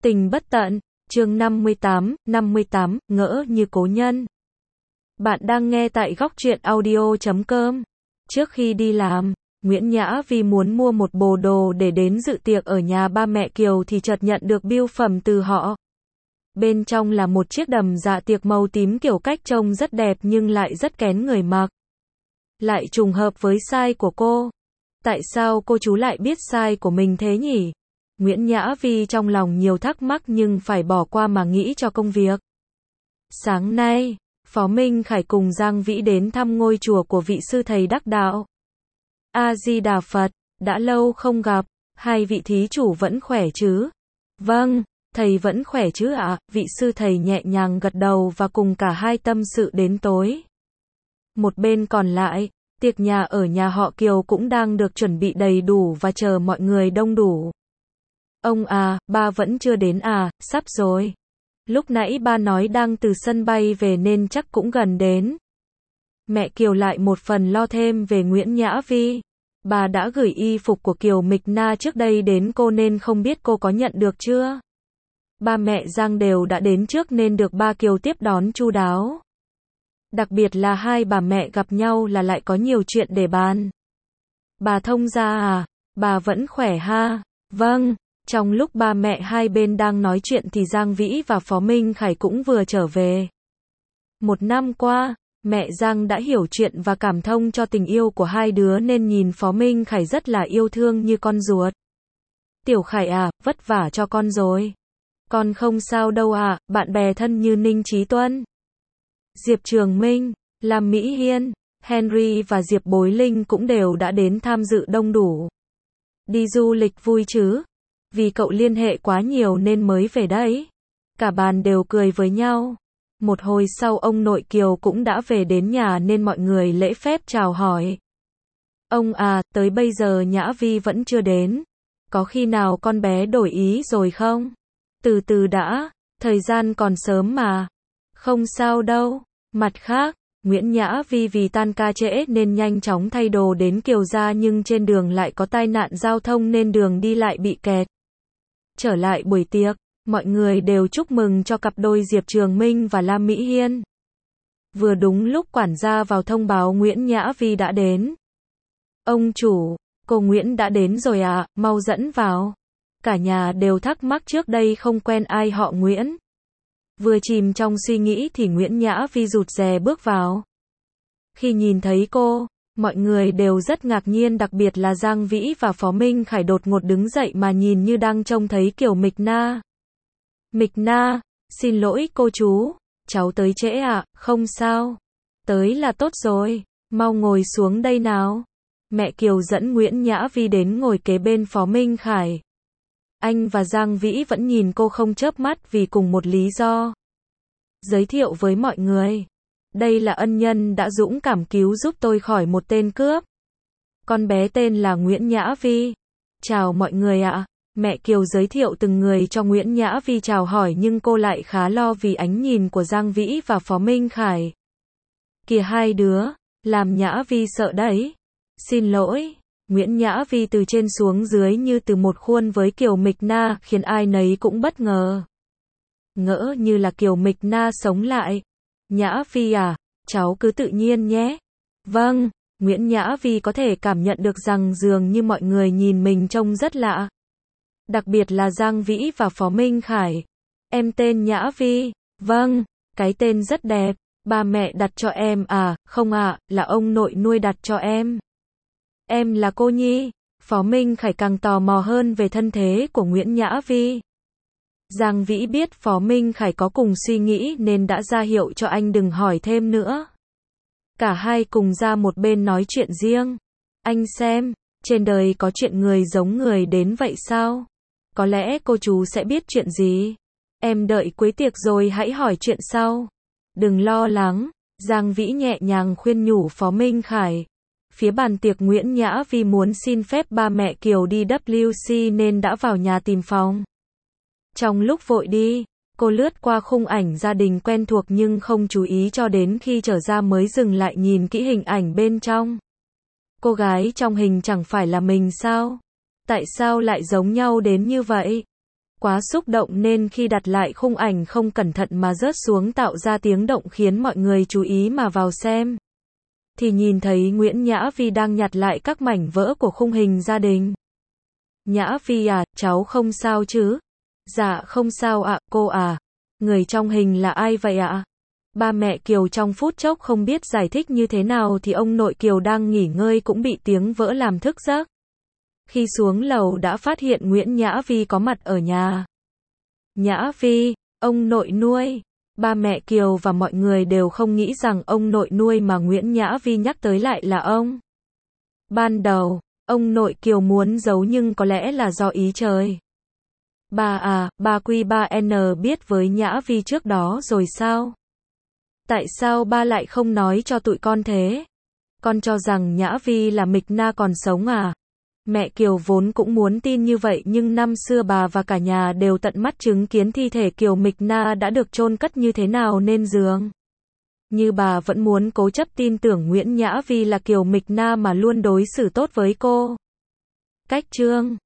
Tình bất tận, chương 58, ngỡ như cố nhân. Bạn đang nghe tại góc truyện audio.com. Trước khi đi làm, Nguyễn Nhã Vi muốn mua một bộ đồ để đến dự tiệc ở nhà ba mẹ Kiều thì chợt nhận được bưu phẩm từ họ. Bên trong là một chiếc đầm dạ tiệc màu tím kiểu cách trông rất đẹp nhưng lại rất kén người mặc. Lại trùng hợp với size của cô. Tại sao cô chú lại biết size của mình thế nhỉ? Nguyễn Nhã Vi trong lòng nhiều thắc mắc nhưng phải bỏ qua mà nghĩ cho công việc. Sáng nay, Phó Minh Khải cùng Giang Vĩ đến thăm ngôi chùa của vị sư thầy đắc đạo. A-di-đà Phật, đã lâu không gặp, hai vị thí chủ vẫn khỏe chứ? Vâng, thầy vẫn khỏe chứ ạ, vị sư thầy nhẹ nhàng gật đầu và cùng cả hai tâm sự đến tối. Một bên còn lại, tiệc nhà ở nhà họ Kiều cũng đang được chuẩn bị đầy đủ và chờ mọi người đông đủ. Ông à, ba vẫn chưa đến à, sắp rồi. Lúc nãy ba nói đang từ sân bay về nên chắc cũng gần đến. Mẹ Kiều lại một phần lo thêm về Nguyễn Nhã Vi. Bà đã gửi y phục của Kiều Mịch Na trước đây đến cô nên không biết cô có nhận được chưa. Ba mẹ Giang đều đã đến trước nên được ba Kiều tiếp đón chu đáo. Đặc biệt là hai bà mẹ gặp nhau là lại có nhiều chuyện để bàn. Bà thông gia à, bà vẫn khỏe ha? Vâng. Trong lúc ba mẹ hai bên đang nói chuyện thì Giang Vĩ và Phó Minh Khải cũng vừa trở về. Một năm qua, mẹ Giang đã hiểu chuyện và cảm thông cho tình yêu của hai đứa nên nhìn Phó Minh Khải rất là yêu thương như con ruột. Tiểu Khải à, vất vả cho con rồi. Con không sao đâu ạ, bạn bè thân như Ninh Chí Tuân, Diệp Trường Minh, Lam Mỹ Hiên, Henry và Diệp Bối Linh cũng đều đã đến tham dự đông đủ. Đi du lịch vui chứ? Vì cậu liên hệ quá nhiều nên mới về đấy. Cả bàn đều cười với nhau. Một hồi sau ông nội Kiều cũng đã về đến nhà nên mọi người lễ phép chào hỏi. Ông à, tới bây giờ Nhã Vi vẫn chưa đến. Có khi nào con bé đổi ý rồi không? Từ từ đã, thời gian còn sớm mà. Không sao đâu. Mặt khác, Nguyễn Nhã Vi vì tan ca trễ nên nhanh chóng thay đồ đến Kiều gia nhưng trên đường lại có tai nạn giao thông nên đường đi lại bị kẹt. Trở lại buổi tiệc, mọi người đều chúc mừng cho cặp đôi Diệp Trường Minh và Lam Mỹ Hiên. Vừa đúng lúc quản gia vào thông báo Nguyễn Nhã Vi đã đến. Ông chủ, cô Nguyễn đã đến rồi à, mau dẫn vào. Cả nhà đều thắc mắc trước đây không quen ai họ Nguyễn. Vừa chìm trong suy nghĩ thì Nguyễn Nhã Vi rụt rè bước vào. Khi nhìn thấy cô, mọi người đều rất ngạc nhiên, đặc biệt là Giang Vĩ và Phó Minh Khải đột ngột đứng dậy mà nhìn như đang trông thấy Kiều Mịch Na. Mịch Na, xin lỗi cô chú, cháu tới trễ ạ, không sao. Tới là tốt rồi, mau ngồi xuống đây nào. Mẹ Kiều dẫn Nguyễn Nhã Vi đến ngồi kế bên Phó Minh Khải. Anh và Giang Vĩ vẫn nhìn cô không chớp mắt vì cùng một lý do. Giới thiệu với mọi người. Đây là ân nhân đã dũng cảm cứu giúp tôi khỏi một tên cướp. Con bé tên là Nguyễn Nhã Vi. Chào mọi người ạ. Mẹ Kiều giới thiệu từng người cho Nguyễn Nhã Vi chào hỏi nhưng cô lại khá lo vì ánh nhìn của Giang Vĩ và Phó Minh Khải. Kìa hai đứa, làm Nhã Vi sợ đấy. Xin lỗi. Nguyễn Nhã Vi từ trên xuống dưới như từ một khuôn với Kiều Mịch Na khiến ai nấy cũng bất ngờ. Ngỡ như là Kiều Mịch Na sống lại. Nhã Vi à, cháu cứ tự nhiên nhé. Vâng, Nguyễn Nhã Vi có thể cảm nhận được rằng dường như mọi người nhìn mình trông rất lạ. Đặc biệt là Giang Vĩ và Phó Minh Khải. Em tên Nhã Vi. Vâng, cái tên rất đẹp. Ba mẹ đặt cho em à, không ạ, là ông nội nuôi đặt cho em. Em là cô Nhi. Phó Minh Khải càng tò mò hơn về thân thế của Nguyễn Nhã Vi. Giang Vĩ biết Phó Minh Khải có cùng suy nghĩ nên đã ra hiệu cho anh đừng hỏi thêm nữa. Cả hai cùng ra một bên nói chuyện riêng. Anh xem, trên đời có chuyện người giống người đến vậy sao? Có lẽ cô chú sẽ biết chuyện gì. Em đợi cuối tiệc rồi hãy hỏi chuyện sau. Đừng lo lắng, Giang Vĩ nhẹ nhàng khuyên nhủ Phó Minh Khải. Phía bàn tiệc Nguyễn Nhã Vi muốn xin phép ba mẹ Kiều đi WC nên đã vào nhà tìm phòng. Trong lúc vội đi, cô lướt qua khung ảnh gia đình quen thuộc nhưng không chú ý cho đến khi trở ra mới dừng lại nhìn kỹ hình ảnh bên trong. Cô gái trong hình chẳng phải là mình sao? Tại sao lại giống nhau đến như vậy? Quá xúc động nên khi đặt lại khung ảnh không cẩn thận mà rớt xuống tạo ra tiếng động khiến mọi người chú ý mà vào xem. Thì nhìn thấy Nguyễn Nhã Vi đang nhặt lại các mảnh vỡ của khung hình gia đình. Nhã Vi à, cháu không sao chứ? Dạ không sao ạ, cô à. Người trong hình là ai vậy ạ? Ba mẹ Kiều trong phút chốc không biết giải thích như thế nào thì ông nội Kiều đang nghỉ ngơi cũng bị tiếng vỡ làm thức giấc. Khi xuống lầu đã phát hiện Nguyễn Nhã Vi có mặt ở nhà. Nhã Vi, ông nội nuôi. Ba mẹ Kiều và mọi người đều không nghĩ rằng ông nội nuôi mà Nguyễn Nhã Vi nhắc tới lại là ông. Ban đầu, ông nội Kiều muốn giấu nhưng có lẽ là do ý trời. Bà à, bà Q3N biết với Nhã Vi trước đó rồi sao? Tại sao ba lại không nói cho tụi con thế? Con cho rằng Nhã Vi là Mịch Na còn sống à? Mẹ Kiều vốn cũng muốn tin như vậy nhưng năm xưa bà và cả nhà đều tận mắt chứng kiến thi thể Kiều Mịch Na đã được chôn cất như thế nào nên dường như bà vẫn muốn cố chấp tin tưởng Nguyễn Nhã Vi là Kiều Mịch Na mà luôn đối xử tốt với cô. Cách chương